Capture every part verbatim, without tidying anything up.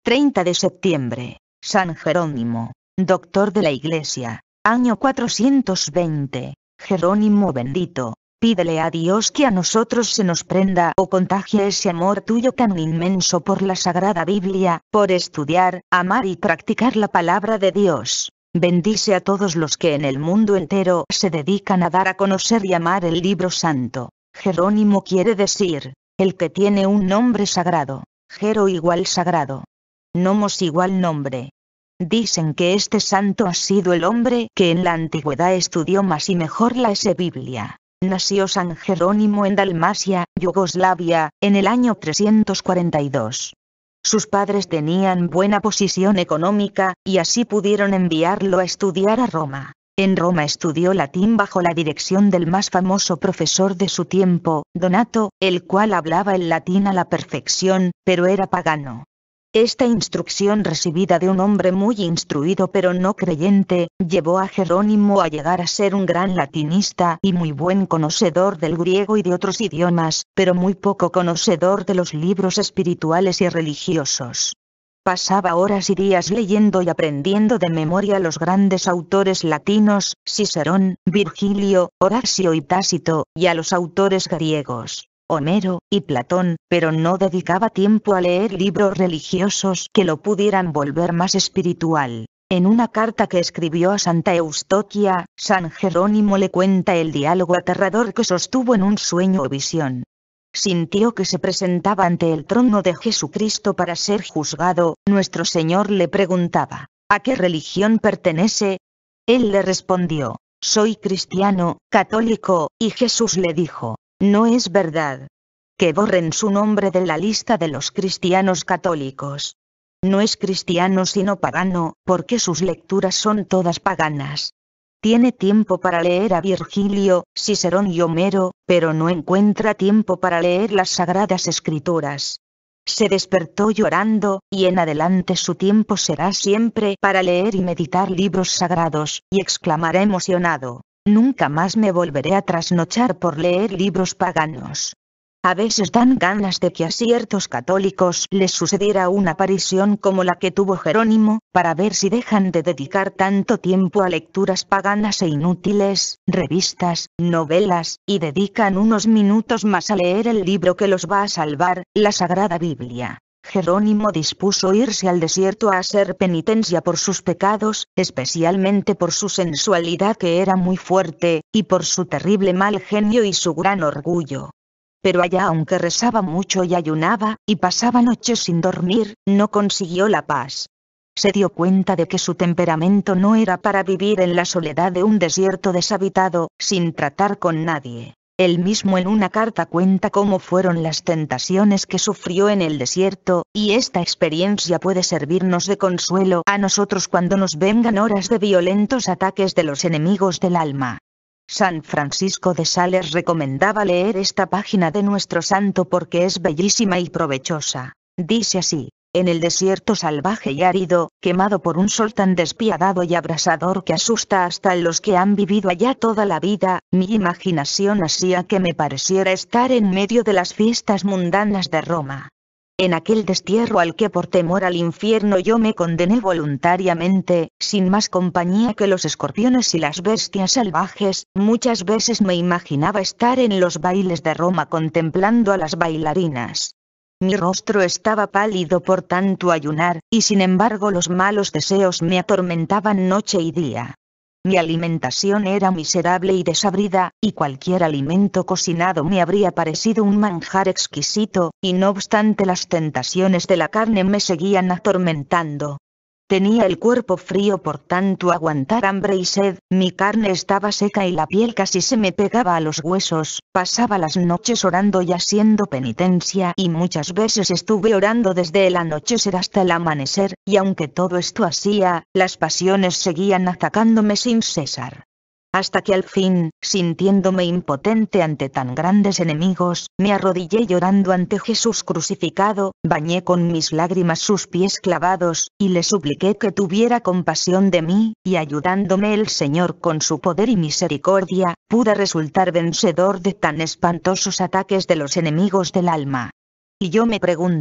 treinta de septiembre, San Jerónimo, doctor de la Iglesia, año cuatrocientos veinte, Jerónimo bendito, pídele a Dios que a nosotros se nos prenda o contagie ese amor tuyo tan inmenso por la Sagrada Biblia, por estudiar, amar y practicar la palabra de Dios. Bendice a todos los que en el mundo entero se dedican a dar a conocer y amar el libro santo. Jerónimo quiere decir, el que tiene un nombre sagrado. Jero igual sagrado. Nomos igual nombre. Dicen que este santo ha sido el hombre que en la antigüedad estudió más y mejor la ese Biblia. Nació San Jerónimo en Dalmacia, Yugoslavia, en el año trescientos cuarenta y dos. Sus padres tenían buena posición económica, y así pudieron enviarlo a estudiar a Roma. En Roma estudió latín bajo la dirección del más famoso profesor de su tiempo, Donato, el cual hablaba el latín a la perfección, pero era pagano. Esta instrucción recibida de un hombre muy instruido pero no creyente, llevó a Jerónimo a llegar a ser un gran latinista y muy buen conocedor del griego y de otros idiomas, pero muy poco conocedor de los libros espirituales y religiosos. Pasaba horas y días leyendo y aprendiendo de memoria los grandes autores latinos, Cicerón, Virgilio, Horacio y Tácito, y a los autores griegos, Homero y Platón, pero no dedicaba tiempo a leer libros religiosos que lo pudieran volver más espiritual. En una carta que escribió a Santa Eustoquia, San Jerónimo le cuenta el diálogo aterrador que sostuvo en un sueño o visión. Sintió que se presentaba ante el trono de Jesucristo para ser juzgado. Nuestro Señor le preguntaba, ¿a qué religión pertenece? Él le respondió, soy cristiano, católico, y Jesús le dijo, no es verdad. Que borren su nombre de la lista de los cristianos católicos. No es cristiano sino pagano, porque sus lecturas son todas paganas. Tiene tiempo para leer a Virgilio, Cicerón y Homero, pero no encuentra tiempo para leer las sagradas escrituras. Se despertó llorando, y en adelante su tiempo será siempre para leer y meditar libros sagrados, y exclamará emocionado, nunca más me volveré a trasnochar por leer libros paganos. A veces dan ganas de que a ciertos católicos les sucediera una aparición como la que tuvo Jerónimo, para ver si dejan de dedicar tanto tiempo a lecturas paganas e inútiles, revistas, novelas, y dedican unos minutos más a leer el libro que los va a salvar, la Sagrada Biblia. Jerónimo dispuso irse al desierto a hacer penitencia por sus pecados, especialmente por su sensualidad que era muy fuerte, y por su terrible mal genio y su gran orgullo. Pero allá, aunque rezaba mucho y ayunaba, y pasaba noches sin dormir, no consiguió la paz. Se dio cuenta de que su temperamento no era para vivir en la soledad de un desierto deshabitado, sin tratar con nadie. Él mismo en una carta cuenta cómo fueron las tentaciones que sufrió en el desierto, y esta experiencia puede servirnos de consuelo a nosotros cuando nos vengan horas de violentos ataques de los enemigos del alma. San Francisco de Sales recomendaba leer esta página de nuestro santo porque es bellísima y provechosa. Dice así, en el desierto salvaje y árido, quemado por un sol tan despiadado y abrasador que asusta hasta a los que han vivido allá toda la vida, mi imaginación hacía que me pareciera estar en medio de las fiestas mundanas de Roma. En aquel destierro al que por temor al infierno yo me condené voluntariamente, sin más compañía que los escorpiones y las bestias salvajes, muchas veces me imaginaba estar en los bailes de Roma contemplando a las bailarinas. Mi rostro estaba pálido por tanto ayunar, y sin embargo los malos deseos me atormentaban noche y día. Mi alimentación era miserable y desabrida, y cualquier alimento cocinado me habría parecido un manjar exquisito, y no obstante las tentaciones de la carne me seguían atormentando. Tenía el cuerpo frío por tanto aguantar hambre y sed, mi carne estaba seca y la piel casi se me pegaba a los huesos, pasaba las noches orando y haciendo penitencia y muchas veces estuve orando desde el anochecer hasta el amanecer, y aunque todo esto hacía, las pasiones seguían atacándome sin cesar. Hasta que al fin, sintiéndome impotente ante tan grandes enemigos, me arrodillé llorando ante Jesús crucificado, bañé con mis lágrimas sus pies clavados, y le supliqué que tuviera compasión de mí, y ayudándome el Señor con su poder y misericordia, pude resultar vencedor de tan espantosos ataques de los enemigos del alma. Y yo me pregunto,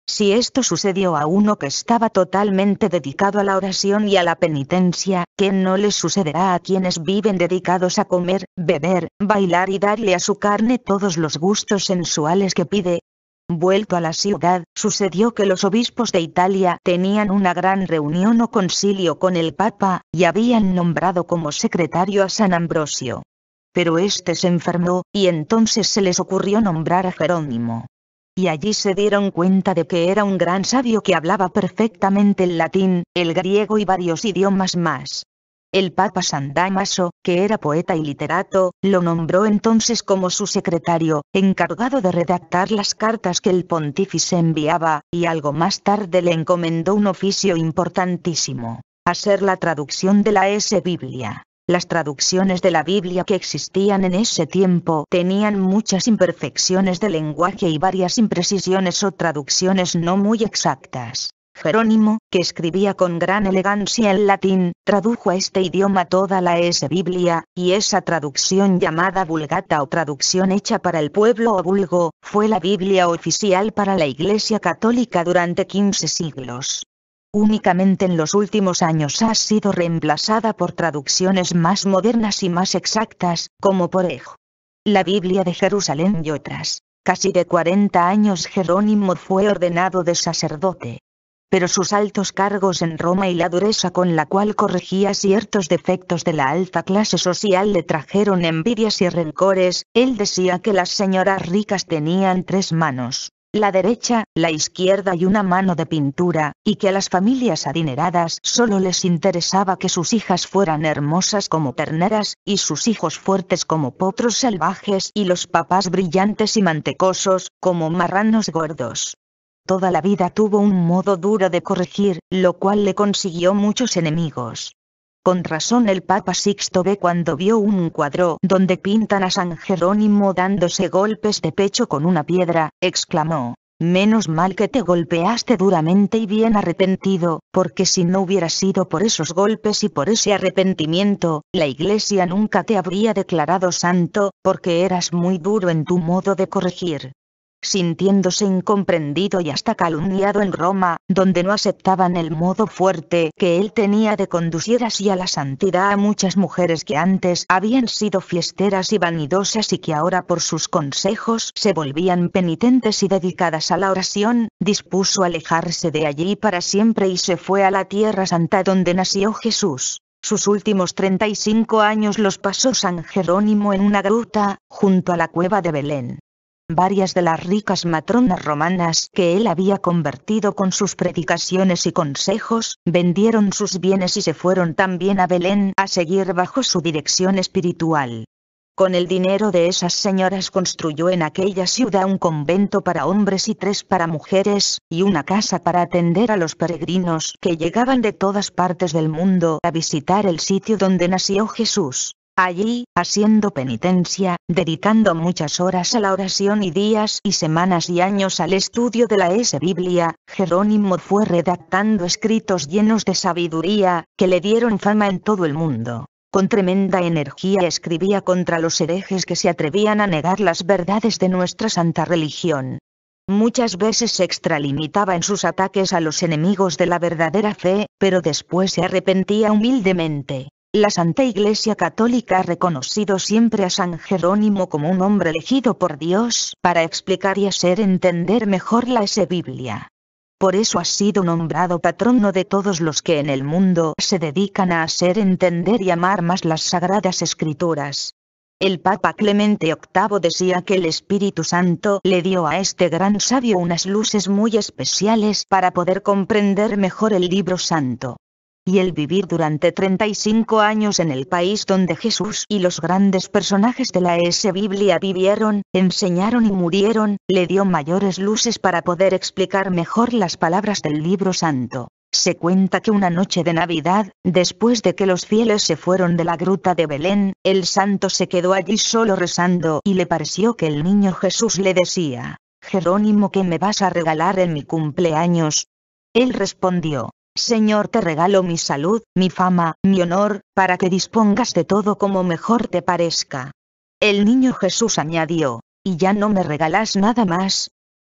Si esto sucedió a uno que estaba totalmente dedicado a la oración y a la penitencia, ¿qué no les sucederá a quienes viven dedicados a comer, beber, bailar y darle a su carne todos los gustos sensuales que pide? Vuelto a la ciudad, sucedió que los obispos de Italia tenían una gran reunión o concilio con el Papa, y habían nombrado como secretario a San Ambrosio. Pero este se enfermó, y entonces se les ocurrió nombrar a Jerónimo. Y allí se dieron cuenta de que era un gran sabio que hablaba perfectamente el latín, el griego y varios idiomas más. El Papa San Dámaso, que era poeta y literato, lo nombró entonces como su secretario, encargado de redactar las cartas que el pontífice enviaba, y algo más tarde le encomendó un oficio importantísimo: hacer la traducción de la S. Biblia. Las traducciones de la Biblia que existían en ese tiempo tenían muchas imperfecciones de lenguaje y varias imprecisiones o traducciones no muy exactas. Jerónimo, que escribía con gran elegancia el latín, tradujo a este idioma toda la S. Biblia, y esa traducción llamada Vulgata o traducción hecha para el pueblo o vulgo, fue la Biblia oficial para la Iglesia Católica durante quince siglos. Únicamente en los últimos años ha sido reemplazada por traducciones más modernas y más exactas, como por ejemplo la Biblia de Jerusalén y otras. Casi de cuarenta años Jerónimo fue ordenado de sacerdote. Pero sus altos cargos en Roma y la dureza con la cual corregía ciertos defectos de la alta clase social le trajeron envidias y rencores. Él decía que las señoras ricas tenían tres manos: la derecha, la izquierda y una mano de pintura, y que a las familias adineradas solo les interesaba que sus hijas fueran hermosas como terneras, y sus hijos fuertes como potros salvajes, y los papás brillantes y mantecosos, como marranos gordos. Toda la vida tuvo un modo duro de corregir, lo cual le consiguió muchos enemigos. Con razón el Papa Sixto ve cuando vio un cuadro donde pintan a San Jerónimo dándose golpes de pecho con una piedra, exclamó: «Menos mal que te golpeaste duramente y bien arrepentido, porque si no hubiera sido por esos golpes y por ese arrepentimiento, la Iglesia nunca te habría declarado santo, porque eras muy duro en tu modo de corregir». Sintiéndose incomprendido y hasta calumniado en Roma, donde no aceptaban el modo fuerte que él tenía de conducir así a la santidad a muchas mujeres que antes habían sido fiesteras y vanidosas y que ahora por sus consejos se volvían penitentes y dedicadas a la oración, dispuso alejarse de allí para siempre y se fue a la Tierra Santa donde nació Jesús. Sus últimos treinta y cinco años los pasó San Jerónimo en una gruta, junto a la cueva de Belén. Varias de las ricas matronas romanas que él había convertido con sus predicaciones y consejos, vendieron sus bienes y se fueron también a Belén a seguir bajo su dirección espiritual. Con el dinero de esas señoras construyó en aquella ciudad un convento para hombres y tres para mujeres, y una casa para atender a los peregrinos que llegaban de todas partes del mundo a visitar el sitio donde nació Jesús. Allí, haciendo penitencia, dedicando muchas horas a la oración y días y semanas y años al estudio de la S. Biblia, Jerónimo fue redactando escritos llenos de sabiduría, que le dieron fama en todo el mundo. Con tremenda energía escribía contra los herejes que se atrevían a negar las verdades de nuestra santa religión. Muchas veces se extralimitaba en sus ataques a los enemigos de la verdadera fe, pero después se arrepentía humildemente. La Santa Iglesia Católica ha reconocido siempre a San Jerónimo como un hombre elegido por Dios para explicar y hacer entender mejor la S. Biblia. Por eso ha sido nombrado patrono de todos los que en el mundo se dedican a hacer entender y amar más las Sagradas Escrituras. El Papa Clemente octavo decía que el Espíritu Santo le dio a este gran sabio unas luces muy especiales para poder comprender mejor el libro santo. Y el vivir durante treinta y cinco años en el país donde Jesús y los grandes personajes de la S. Biblia vivieron, enseñaron y murieron, le dio mayores luces para poder explicar mejor las palabras del libro santo. Se cuenta que una noche de Navidad, después de que los fieles se fueron de la gruta de Belén, el santo se quedó allí solo rezando y le pareció que el niño Jesús le decía: «Jerónimo, ¿qué me vas a regalar en mi cumpleaños?». Él respondió: «Señor, te regalo mi salud, mi fama, mi honor, para que dispongas de todo como mejor te parezca». El niño Jesús añadió: «¿Y ya no me regalas nada más?».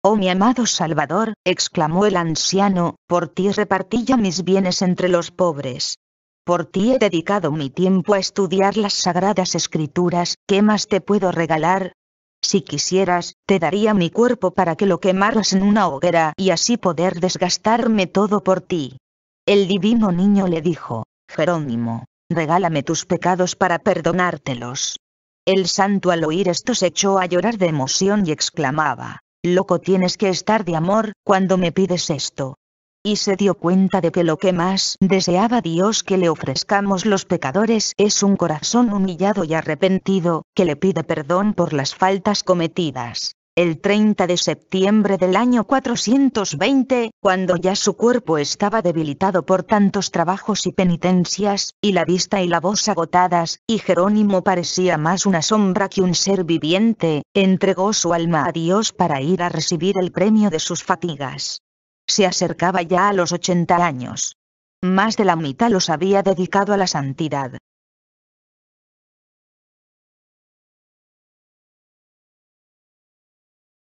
Oh mi amado Salvador, exclamó el anciano, por ti repartí ya mis bienes entre los pobres. Por ti he dedicado mi tiempo a estudiar las sagradas escrituras, ¿qué más te puedo regalar? Si quisieras, te daría mi cuerpo para que lo quemaras en una hoguera y así poder desgastarme todo por ti. El divino niño le dijo, Jerónimo, regálame tus pecados para perdonártelos. El santo al oír esto se echó a llorar de emoción y exclamaba, loco tienes que estar de amor, cuando me pides esto. Y se dio cuenta de que lo que más deseaba Dios que le ofrezcamos los pecadores es un corazón humillado y arrepentido, que le pide perdón por las faltas cometidas. El treinta de septiembre del año cuatrocientos veinte, cuando ya su cuerpo estaba debilitado por tantos trabajos y penitencias, y la vista y la voz agotadas, y Jerónimo parecía más una sombra que un ser viviente, entregó su alma a Dios para ir a recibir el premio de sus fatigas. Se acercaba ya a los ochenta años. Más de la mitad los había dedicado a la santidad.